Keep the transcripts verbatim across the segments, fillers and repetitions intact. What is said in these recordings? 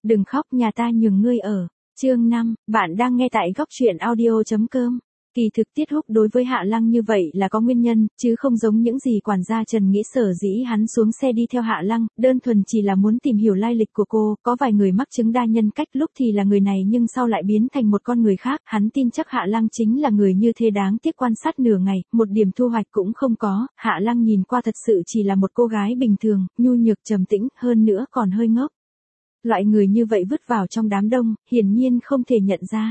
Đừng khóc, nhà ta nhường ngươi ở. Chương năm, bạn đang nghe tại góc truyện audio chấm com. Kỳ thực Tiết Húc đối với Hạ Lăng như vậy là có nguyên nhân, chứ không giống những gì quản gia Trần nghĩ sở dĩ hắn xuống xe đi theo Hạ Lăng, đơn thuần chỉ là muốn tìm hiểu lai lịch của cô, có vài người mắc chứng đa nhân cách lúc thì là người này nhưng sau lại biến thành một con người khác, hắn tin chắc Hạ Lăng chính là người như thế đáng tiếc quan sát nửa ngày, một điểm thu hoạch cũng không có, Hạ Lăng nhìn qua thật sự chỉ là một cô gái bình thường, nhu nhược trầm tĩnh, hơn nữa còn hơi ngốc. Loại người như vậy vứt vào trong đám đông, hiển nhiên không thể nhận ra.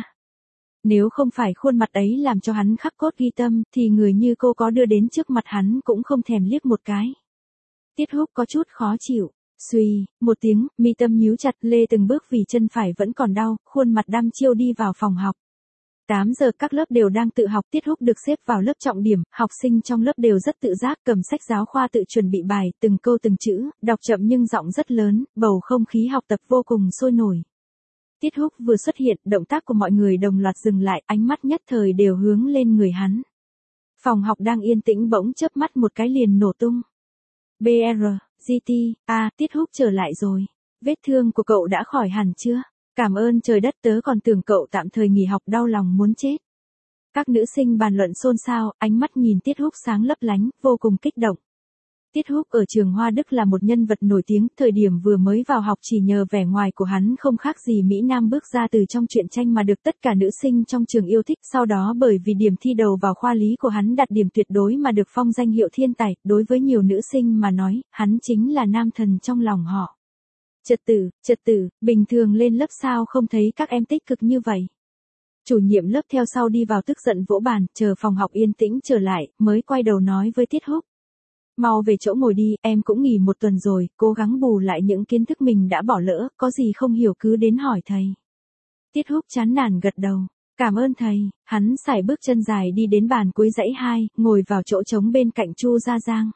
Nếu không phải khuôn mặt ấy làm cho hắn khắc cốt ghi tâm, thì người như cô có đưa đến trước mặt hắn cũng không thèm liếc một cái. Tiết Húc có chút khó chịu. Xuy, một tiếng, mi tâm nhíu chặt, lê từng bước vì chân phải vẫn còn đau, khuôn mặt đăm chiêu đi vào phòng học. tám giờ các lớp đều đang tự học, Tiết Húc được xếp vào lớp trọng điểm, học sinh trong lớp đều rất tự giác, cầm sách giáo khoa tự chuẩn bị bài, từng câu từng chữ, đọc chậm nhưng giọng rất lớn, bầu không khí học tập vô cùng sôi nổi. Tiết Húc vừa xuất hiện, động tác của mọi người đồng loạt dừng lại, ánh mắt nhất thời đều hướng lên người hắn. Phòng học đang yên tĩnh bỗng chớp mắt một cái liền nổ tung. bê rờ, giê tê, a, Tiết Húc trở lại rồi. Vết thương của cậu đã khỏi hẳn chưa? Cảm ơn trời đất, tớ còn tưởng cậu tạm thời nghỉ học, đau lòng muốn chết. Các nữ sinh bàn luận xôn xao, ánh mắt nhìn Tiết Húc sáng lấp lánh, vô cùng kích động. Tiết Húc ở trường Hoa Đức là một nhân vật nổi tiếng, thời điểm vừa mới vào học chỉ nhờ vẻ ngoài của hắn không khác gì Mỹ Nam bước ra từ trong truyện tranh mà được tất cả nữ sinh trong trường yêu thích, sau đó bởi vì điểm thi đầu vào khoa lý của hắn đạt điểm tuyệt đối mà được phong danh hiệu thiên tài, đối với nhiều nữ sinh mà nói, hắn chính là nam thần trong lòng họ. Trật tự, trật tự, bình thường lên lớp sao không thấy các em tích cực như vậy. Chủ nhiệm lớp theo sau đi vào tức giận vỗ bàn, chờ phòng học yên tĩnh trở lại, mới quay đầu nói với Tiết Húc. Mau về chỗ ngồi đi, em cũng nghỉ một tuần rồi, cố gắng bù lại những kiến thức mình đã bỏ lỡ, có gì không hiểu cứ đến hỏi thầy. Tiết Húc chán nản gật đầu. Cảm ơn thầy, hắn sải bước chân dài đi đến bàn cuối dãy hai, ngồi vào chỗ trống bên cạnh Chu Gia Giang.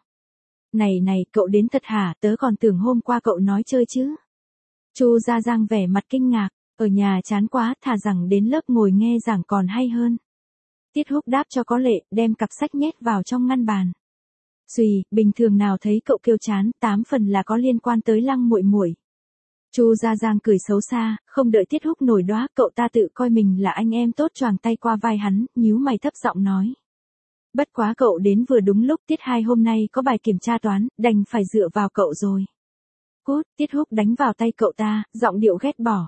Này này, cậu đến thật hả, tớ còn tưởng hôm qua cậu nói chơi chứ. Chu Gia Giang vẻ mặt kinh ngạc, ở nhà chán quá, thà rằng đến lớp ngồi nghe giảng còn hay hơn. Tiết Húc đáp cho có lệ, đem cặp sách nhét vào trong ngăn bàn. Xuy, bình thường nào thấy cậu kêu chán, tám phần là có liên quan tới Lăng muội muội. Chu Gia Giang cười xấu xa, không đợi Tiết Húc nổi đoá, cậu ta tự coi mình là anh em tốt, choàng tay qua vai hắn, nhíu mày thấp giọng nói. Bất quá cậu đến vừa đúng lúc, tiết hai hôm nay có bài kiểm tra toán, đành phải dựa vào cậu rồi. Cút, Tiết Húc đánh vào tay cậu ta, giọng điệu ghét bỏ.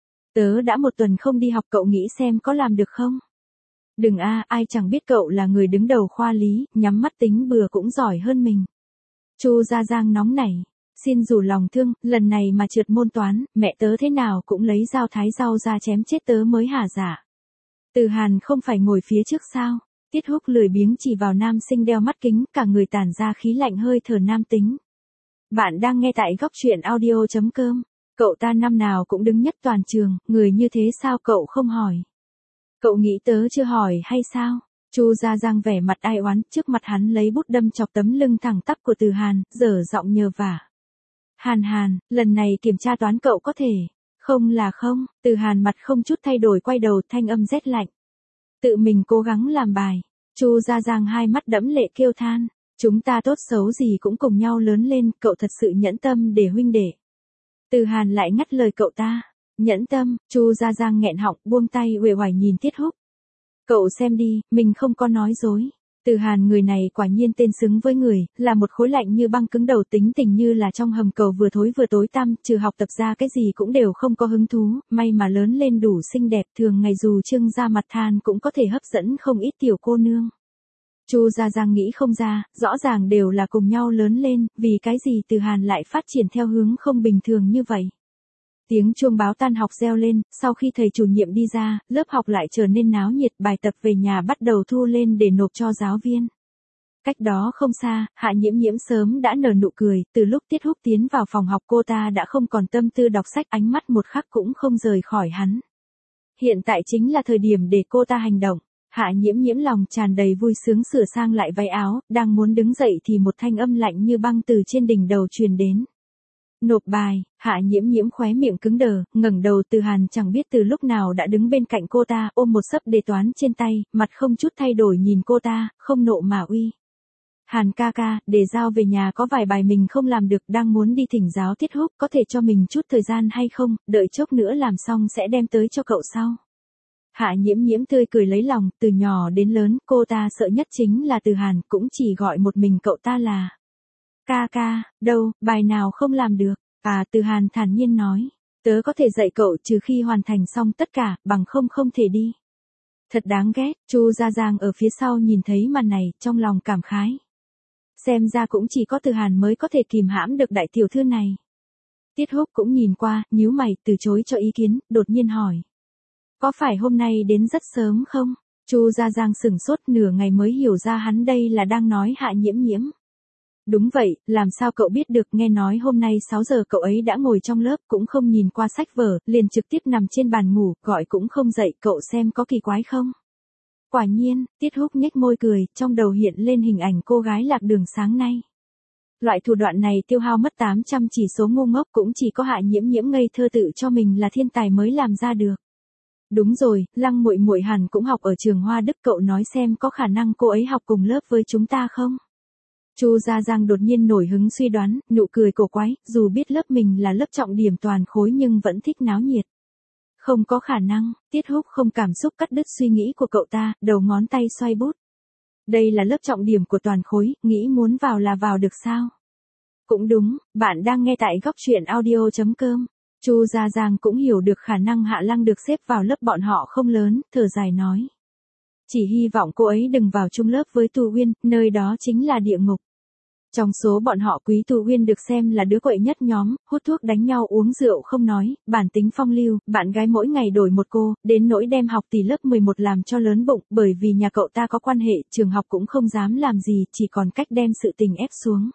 Tớ đã một tuần không đi học, cậu nghĩ xem có làm được không? Đừng a, ai chẳng biết cậu là người đứng đầu khoa lý, nhắm mắt tính bừa cũng giỏi hơn mình. Chu Gia Giang nóng nảy, xin rủ lòng thương, lần này mà trượt môn toán, mẹ tớ thế nào cũng lấy dao thái rau ra chém chết tớ mới hả dạ. Từ Hàn không phải ngồi phía trước sao? Tiết Húc lười biếng chỉ vào nam sinh đeo mắt kính, cả người tản ra khí lạnh hơi thở nam tính. Bạn đang nghe tại góc truyện audio chấm com. Cậu ta năm nào cũng đứng nhất toàn trường, người như thế sao cậu không hỏi? Cậu nghĩ tớ chưa hỏi hay sao? Chu Gia Giang vẻ mặt ai oán, trước mặt hắn lấy bút đâm chọc tấm lưng thẳng tắp của Từ Hàn, dở giọng nhờ vả. Hàn Hàn, lần này kiểm tra toán cậu có thể. Không là không, Từ Hàn mặt không chút thay đổi quay đầu, thanh âm rét lạnh. Tự mình cố gắng làm bài. Chu Gia Giang hai mắt đẫm lệ kêu than. Chúng ta tốt xấu gì cũng cùng nhau lớn lên, cậu thật sự nhẫn tâm để huynh đệ. Từ Hàn lại ngắt lời cậu ta. Nhẫn tâm, Chu Gia Giang nghẹn họng, buông tay uể oải nhìn Tiết Húc. Cậu xem đi, mình không có nói dối. Từ Hàn người này quả nhiên tên xứng với người, là một khối lạnh như băng cứng đầu, tính tình như là trong hầm cầu vừa thối vừa tối tăm, trừ học tập ra cái gì cũng đều không có hứng thú, may mà lớn lên đủ xinh đẹp, thường ngày dù trưng ra mặt than cũng có thể hấp dẫn không ít tiểu cô nương. Chu Gia Giang nghĩ không ra, rõ ràng đều là cùng nhau lớn lên, vì cái gì Từ Hàn lại phát triển theo hướng không bình thường như vậy. Tiếng chuông báo tan học reo lên, sau khi thầy chủ nhiệm đi ra, lớp học lại trở nên náo nhiệt, bài tập về nhà bắt đầu thu lên để nộp cho giáo viên. Cách đó không xa, Hạ Nhiễm Nhiễm sớm đã nở nụ cười, từ lúc Tiết Húc tiến vào phòng học cô ta đã không còn tâm tư đọc sách, ánh mắt một khắc cũng không rời khỏi hắn. Hiện tại chính là thời điểm để cô ta hành động. Hạ Nhiễm Nhiễm lòng tràn đầy vui sướng sửa sang lại váy áo, đang muốn đứng dậy thì một thanh âm lạnh như băng từ trên đỉnh đầu truyền đến. Nộp bài, Hạ Nhiễm Nhiễm khóe miệng cứng đờ, ngẩng đầu. Từ Hàn chẳng biết từ lúc nào đã đứng bên cạnh cô ta, ôm một xấp đề toán trên tay, mặt không chút thay đổi nhìn cô ta, không nộ mà uy. Hàn ca ca, để giao về nhà có vài bài mình không làm được, đang muốn đi thỉnh giáo Tiết Húc, có thể cho mình chút thời gian hay không, đợi chốc nữa làm xong sẽ đem tới cho cậu sau. Hạ Nhiễm Nhiễm tươi cười lấy lòng, từ nhỏ đến lớn, cô ta sợ nhất chính là Từ Hàn, cũng chỉ gọi một mình cậu ta là ca ca, đâu, bài nào không làm được, à Từ Hàn thản nhiên nói, tớ có thể dạy cậu trừ khi hoàn thành xong tất cả, bằng không không thể đi. Thật đáng ghét, Chu Gia Giang ở phía sau nhìn thấy màn này, trong lòng cảm khái. Xem ra cũng chỉ có Từ Hàn mới có thể kìm hãm được đại tiểu thư này. Tiết Húc cũng nhìn qua, nhíu mày, từ chối cho ý kiến, đột nhiên hỏi. Có phải hôm nay đến rất sớm không? Chu Gia Giang sửng sốt nửa ngày mới hiểu ra hắn đây là đang nói Hạ Nhiễm Nhiễm. Đúng vậy, làm sao cậu biết được, nghe nói hôm nay sáu giờ cậu ấy đã ngồi trong lớp cũng không nhìn qua sách vở, liền trực tiếp nằm trên bàn ngủ, gọi cũng không dậy, cậu xem có kỳ quái không? Quả nhiên, Tiết Húc nhếch môi cười, trong đầu hiện lên hình ảnh cô gái lạc đường sáng nay. Loại thủ đoạn này tiêu hao mất tám trăm chỉ số ngu ngốc, cũng chỉ có Hạ Nhiễm Nhiễm ngây thơ tự cho mình là thiên tài mới làm ra được. Đúng rồi, Lăng muội muội hẳn cũng học ở trường Hoa Đức, cậu nói xem có khả năng cô ấy học cùng lớp với chúng ta không? Chu Gia Giang đột nhiên nổi hứng suy đoán, nụ cười cổ quái, dù biết lớp mình là lớp trọng điểm toàn khối nhưng vẫn thích náo nhiệt. Không có khả năng, Tiết Húc không cảm xúc cắt đứt suy nghĩ của cậu ta, đầu ngón tay xoay bút. Đây là lớp trọng điểm của toàn khối, nghĩ muốn vào là vào được sao? Cũng đúng, bạn đang nghe tại góc truyện audio chấm com. Chu Gia Giang cũng hiểu được khả năng Hạ Lăng được xếp vào lớp bọn họ không lớn, thở dài nói. Chỉ hy vọng cô ấy đừng vào chung lớp với Tu Uyên, nơi đó chính là địa ngục. Trong số bọn họ Quý Tu Uyên được xem là đứa quậy nhất nhóm, hút thuốc đánh nhau uống rượu không nói, bản tính phong lưu, bạn gái mỗi ngày đổi một cô, đến nỗi đem học tỷ lớp mười một làm cho lớn bụng, bởi vì nhà cậu ta có quan hệ, trường học cũng không dám làm gì, chỉ còn cách đem sự tình ép xuống.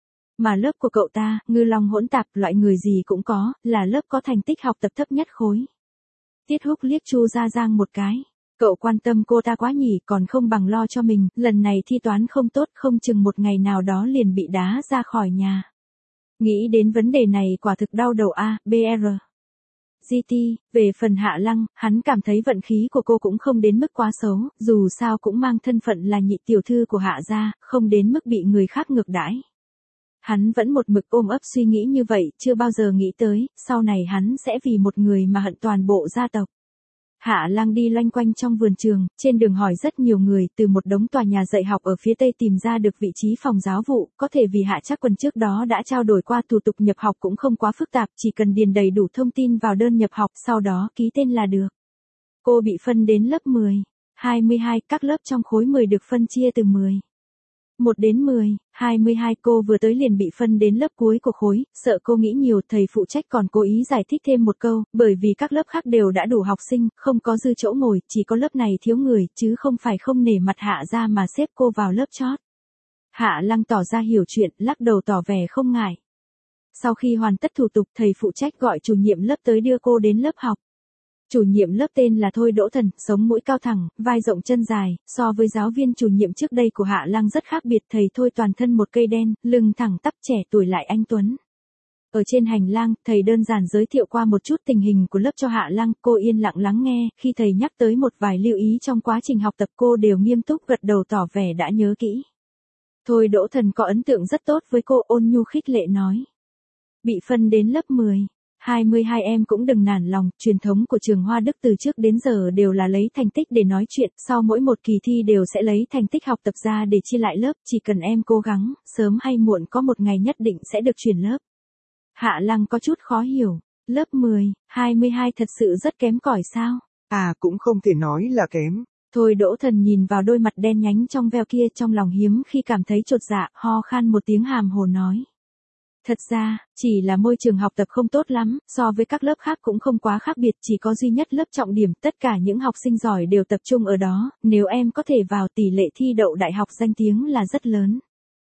Mà lớp của cậu ta, ngư long hỗn tạp, loại người gì cũng có, là lớp có thành tích học tập thấp nhất khối. Tiết Húc liếc Chu Gia Giang một cái. Cậu quan tâm cô ta quá nhỉ, còn không bằng lo cho mình, lần này thi toán không tốt, không chừng một ngày nào đó liền bị đá ra khỏi nhà. Nghĩ đến vấn đề này quả thực đau đầu a, bê rờ. giê tê, về phần Hạ Lăng, hắn cảm thấy vận khí của cô cũng không đến mức quá xấu, dù sao cũng mang thân phận là nhị tiểu thư của Hạ gia, không đến mức bị người khác ngược đãi. Hắn vẫn một mực ôm ấp suy nghĩ như vậy, chưa bao giờ nghĩ tới, sau này hắn sẽ vì một người mà hận toàn bộ gia tộc. Hạ Lăng đi loanh quanh trong vườn trường, trên đường hỏi rất nhiều người, từ một đống tòa nhà dạy học ở phía tây tìm ra được vị trí phòng giáo vụ, có thể vì Hạ Trác Quần trước đó đã trao đổi qua, thủ tục nhập học cũng không quá phức tạp, chỉ cần điền đầy đủ thông tin vào đơn nhập học, sau đó ký tên là được. Cô bị phân đến lớp mười, hai mươi hai, các lớp trong khối mười được phân chia từ mười. một đến mười, hai mươi hai, cô vừa tới liền bị phân đến lớp cuối của khối, sợ cô nghĩ nhiều, thầy phụ trách còn cố ý giải thích thêm một câu, bởi vì các lớp khác đều đã đủ học sinh, không có dư chỗ ngồi, chỉ có lớp này thiếu người, chứ không phải không nể mặt Hạ ra mà xếp cô vào lớp chót. Hạ Lăng tỏ ra hiểu chuyện, lắc đầu tỏ vẻ không ngại. Sau khi hoàn tất thủ tục, thầy phụ trách gọi chủ nhiệm lớp tới đưa cô đến lớp học. Chủ nhiệm lớp tên là Thôi Đỗ Thần, sống mũi cao thẳng, vai rộng chân dài, so với giáo viên chủ nhiệm trước đây của Hạ Lăng rất khác biệt, thầy Thôi toàn thân một cây đen, lưng thẳng tắp, trẻ tuổi lại anh tuấn. Ở trên hành lang, thầy đơn giản giới thiệu qua một chút tình hình của lớp cho Hạ Lăng, cô yên lặng lắng nghe, khi thầy nhắc tới một vài lưu ý trong quá trình học tập cô đều nghiêm túc gật đầu tỏ vẻ đã nhớ kỹ. Thôi Đỗ Thần có ấn tượng rất tốt với cô, ôn nhu khích lệ nói. Bị phân đến lớp mười. hai mươi hai em cũng đừng nản lòng, truyền thống của trường Hoa Đức từ trước đến giờ đều là lấy thành tích để nói chuyện, sau mỗi một kỳ thi đều sẽ lấy thành tích học tập ra để chia lại lớp, chỉ cần em cố gắng, sớm hay muộn có một ngày nhất định sẽ được chuyển lớp. Hạ Lăng có chút khó hiểu, lớp mười, hai mươi hai thật sự rất kém cỏi sao? À cũng không thể nói là kém. Thôi Đỗ Thần nhìn vào đôi mặt đen nhánh trong veo kia, trong lòng hiếm khi cảm thấy chột dạ, ho khan một tiếng hàm hồ nói. Thật ra, chỉ là môi trường học tập không tốt lắm, so với các lớp khác cũng không quá khác biệt, chỉ có duy nhất lớp trọng điểm, tất cả những học sinh giỏi đều tập trung ở đó, nếu em có thể vào tỷ lệ thi đậu đại học danh tiếng là rất lớn.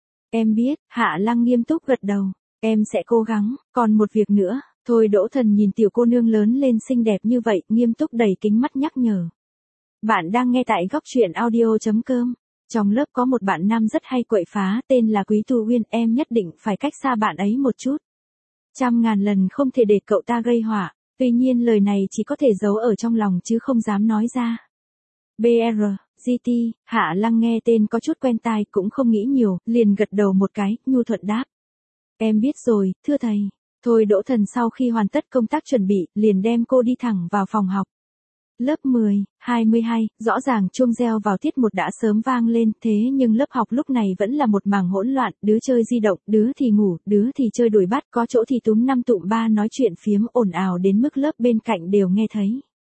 Em biết, Hạ Lăng nghiêm túc gật đầu, em sẽ cố gắng, còn một việc nữa, Thôi Đỗ Thần nhìn tiểu cô nương lớn lên xinh đẹp như vậy, nghiêm túc đầy kính mắt nhắc nhở. Bạn đang nghe tại góc truyện audio chấm com. Trong lớp có một bạn nam rất hay quậy phá, tên là Quý Tu Uyên, em nhất định phải cách xa bạn ấy một chút. Trăm ngàn lần không thể để cậu ta gây họa, tuy nhiên lời này chỉ có thể giấu ở trong lòng chứ không dám nói ra. bê rờ, giê tê, Hạ Lăng nghe tên có chút quen tai cũng không nghĩ nhiều, liền gật đầu một cái, nhu thuận đáp. Em biết rồi, thưa thầy. Thôi Đỗ Thần sau khi hoàn tất công tác chuẩn bị, liền đem cô đi thẳng vào phòng học. Lớp mười, hai mươi hai, rõ ràng chuông reo vào tiết một đã sớm vang lên, thế nhưng lớp học lúc này vẫn là một mảng hỗn loạn, đứa chơi di động, đứa thì ngủ, đứa thì chơi đuổi bắt, có chỗ thì túm năm tụm ba nói chuyện phiếm ồn ào đến mức lớp bên cạnh đều nghe thấy.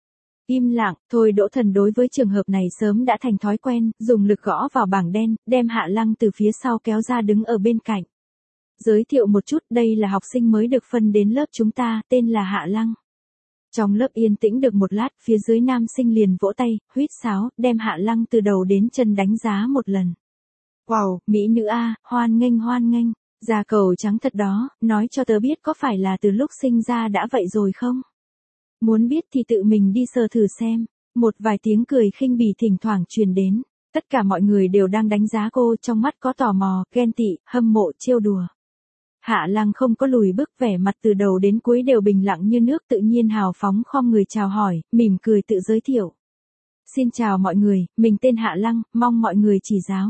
Im lặng, Thôi Đỗ Thần đối với trường hợp này sớm đã thành thói quen, dùng lực gõ vào bảng đen, đem Hạ Lăng từ phía sau kéo ra đứng ở bên cạnh. Giới thiệu một chút, đây là học sinh mới được phân đến lớp chúng ta, tên là Hạ Lăng. Trong lớp yên tĩnh được một lát, phía dưới nam sinh liền vỗ tay, huýt sáo, đem Hạ Lăng từ đầu đến chân đánh giá một lần. Wow, mỹ nữ a, hoan nghênh hoan nghênh, da cầu trắng thật đó, nói cho tớ biết có phải là từ lúc sinh ra đã vậy rồi không? Muốn biết thì tự mình đi sờ thử xem. Một vài tiếng cười khinh bỉ thỉnh thoảng truyền đến. Tất cả mọi người đều đang đánh giá cô, trong mắt có tò mò, ghen tị, hâm mộ, trêu đùa. Hạ Lăng không có lùi bước, vẻ mặt từ đầu đến cuối đều bình lặng như nước, tự nhiên hào phóng khom người chào hỏi, mỉm cười tự giới thiệu. Xin chào mọi người, mình tên Hạ Lăng, mong mọi người chỉ giáo.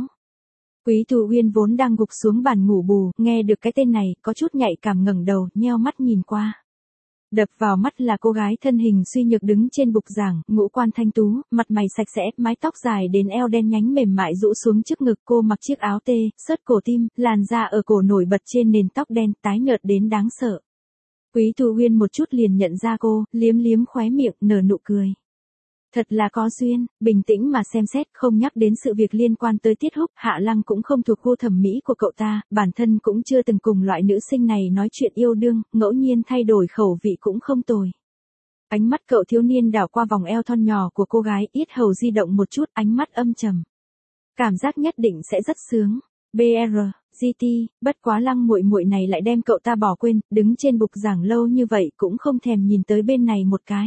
Quý Thù Uyên vốn đang gục xuống bàn ngủ bù, nghe được cái tên này, có chút nhạy cảm ngẩng đầu, nheo mắt nhìn qua. Đập vào mắt là cô gái thân hình suy nhược đứng trên bục giảng, ngũ quan thanh tú, mặt mày sạch sẽ, mái tóc dài đến eo đen nhánh mềm mại rũ xuống trước ngực, cô mặc chiếc áo tê, xớt cổ tim, làn da ở cổ nổi bật trên nền tóc đen, tái nhợt đến đáng sợ. Quý Thù Uyên một chút liền nhận ra cô, liếm liếm khóe miệng, nở nụ cười. Thật là có duyên, bình tĩnh mà xem xét, không nhắc đến sự việc liên quan tới Tiết Húc, Hạ Lăng cũng không thuộc gu thẩm mỹ của cậu ta, bản thân cũng chưa từng cùng loại nữ sinh này nói chuyện yêu đương, ngẫu nhiên thay đổi khẩu vị cũng không tồi. Ánh mắt cậu thiếu niên đảo qua vòng eo thon nhỏ của cô gái, yết hầu di động một chút, ánh mắt âm trầm. Cảm giác nhất định sẽ rất sướng. bê rờ, giê tê, bất quá Lăng muội muội này lại đem cậu ta bỏ quên, đứng trên bục giảng lâu như vậy cũng không thèm nhìn tới bên này một cái.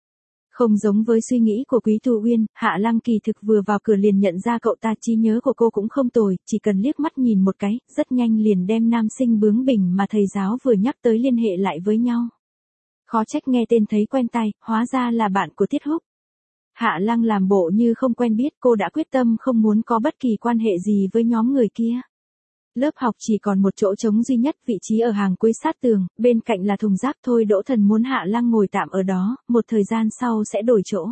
Không giống với suy nghĩ của Quý Thù Uyên, Hạ Lăng kỳ thực vừa vào cửa liền nhận ra cậu ta, trí nhớ của cô cũng không tồi, chỉ cần liếc mắt nhìn một cái, rất nhanh liền đem nam sinh bướng bỉnh mà thầy giáo vừa nhắc tới liên hệ lại với nhau. Khó trách nghe tên thấy quen tai, hóa ra là bạn của Tiết Húc. Hạ Lăng làm bộ như không quen biết, cô đã quyết tâm không muốn có bất kỳ quan hệ gì với nhóm người kia. Lớp học chỉ còn một chỗ trống duy nhất, vị trí ở hàng cuối sát tường, bên cạnh là thùng rác. Thôi Đỗ Thần muốn Hạ Lăng ngồi tạm ở đó, một thời gian sau sẽ đổi chỗ.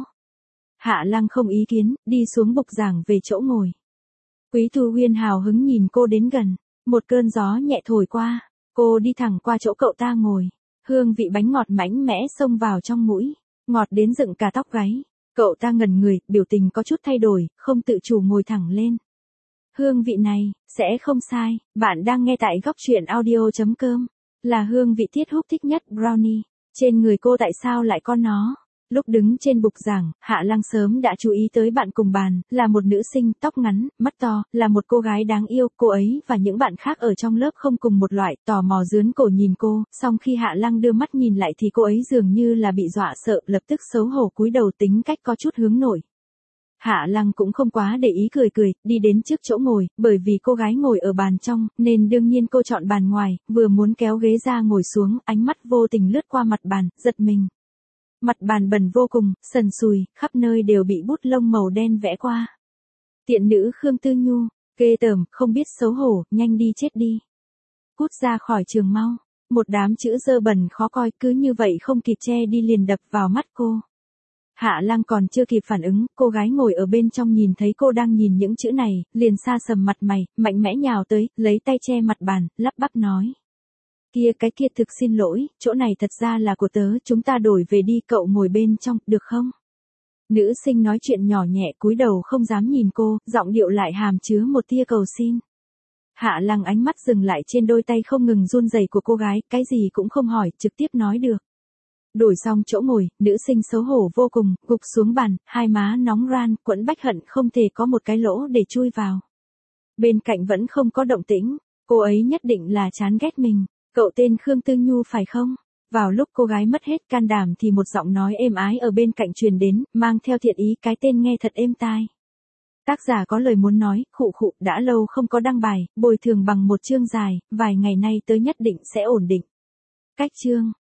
Hạ Lăng không ý kiến, đi xuống bục giảng về chỗ ngồi. Quý Thù Uyên hào hứng nhìn cô đến gần, một cơn gió nhẹ thổi qua, cô đi thẳng qua chỗ cậu ta ngồi. Hương vị bánh ngọt mãnh mẽ xông vào trong mũi, ngọt đến dựng cả tóc gáy. Cậu ta ngẩn người, biểu tình có chút thay đổi, không tự chủ ngồi thẳng lên. Hương vị này, sẽ không sai, bạn đang nghe tại góc truyện audio chấm com. Là hương vị Tiết Húc thích nhất, brownie. Trên người cô tại sao lại có nó? Lúc đứng trên bục giảng, Hạ Lăng sớm đã chú ý tới bạn cùng bàn, là một nữ sinh, tóc ngắn, mắt to, là một cô gái đáng yêu. Cô ấy và những bạn khác ở trong lớp không cùng một loại, tò mò dướn cổ nhìn cô, song khi Hạ Lăng đưa mắt nhìn lại thì cô ấy dường như là bị dọa sợ, lập tức xấu hổ cúi đầu, tính cách có chút hướng nội. Hạ Lăng cũng không quá để ý, cười cười, đi đến trước chỗ ngồi, bởi vì cô gái ngồi ở bàn trong, nên đương nhiên cô chọn bàn ngoài, vừa muốn kéo ghế ra ngồi xuống, ánh mắt vô tình lướt qua mặt bàn, giật mình. Mặt bàn bẩn vô cùng, sần sùi, khắp nơi đều bị bút lông màu đen vẽ qua. Tiện nữ Khương Tư Nhu, ghê tởm, không biết xấu hổ, nhanh đi chết đi. Cút ra khỏi trường mau, một đám chữ dơ bẩn khó coi, cứ như vậy không kịp che đi liền đập vào mắt cô. Hạ Lăng còn chưa kịp phản ứng, cô gái ngồi ở bên trong nhìn thấy cô đang nhìn những chữ này, liền sa sầm mặt mày, mạnh mẽ nhào tới, lấy tay che mặt bàn, lắp bắp nói. Kia cái kia thực xin lỗi, chỗ này thật ra là của tớ, chúng ta đổi về đi, cậu ngồi bên trong, được không? Nữ sinh nói chuyện nhỏ nhẹ, cúi đầu không dám nhìn cô, giọng điệu lại hàm chứa một tia cầu xin. Hạ Lăng ánh mắt dừng lại trên đôi tay không ngừng run rẩy của cô gái, cái gì cũng không hỏi, trực tiếp nói được. Đổi xong chỗ ngồi, nữ sinh xấu hổ vô cùng, gục xuống bàn, hai má nóng ran, quẫn bách hận không thể có một cái lỗ để chui vào. Bên cạnh vẫn không có động tĩnh, cô ấy nhất định là chán ghét mình. Cậu tên Khương Tư Nhu phải không? Vào lúc cô gái mất hết can đảm thì một giọng nói êm ái ở bên cạnh truyền đến, mang theo thiện ý, cái tên nghe thật êm tai. Tác giả có lời muốn nói, khụ khụ, đã lâu không có đăng bài, bồi thường bằng một chương dài, vài ngày nay tới nhất định sẽ ổn định. Cách chương.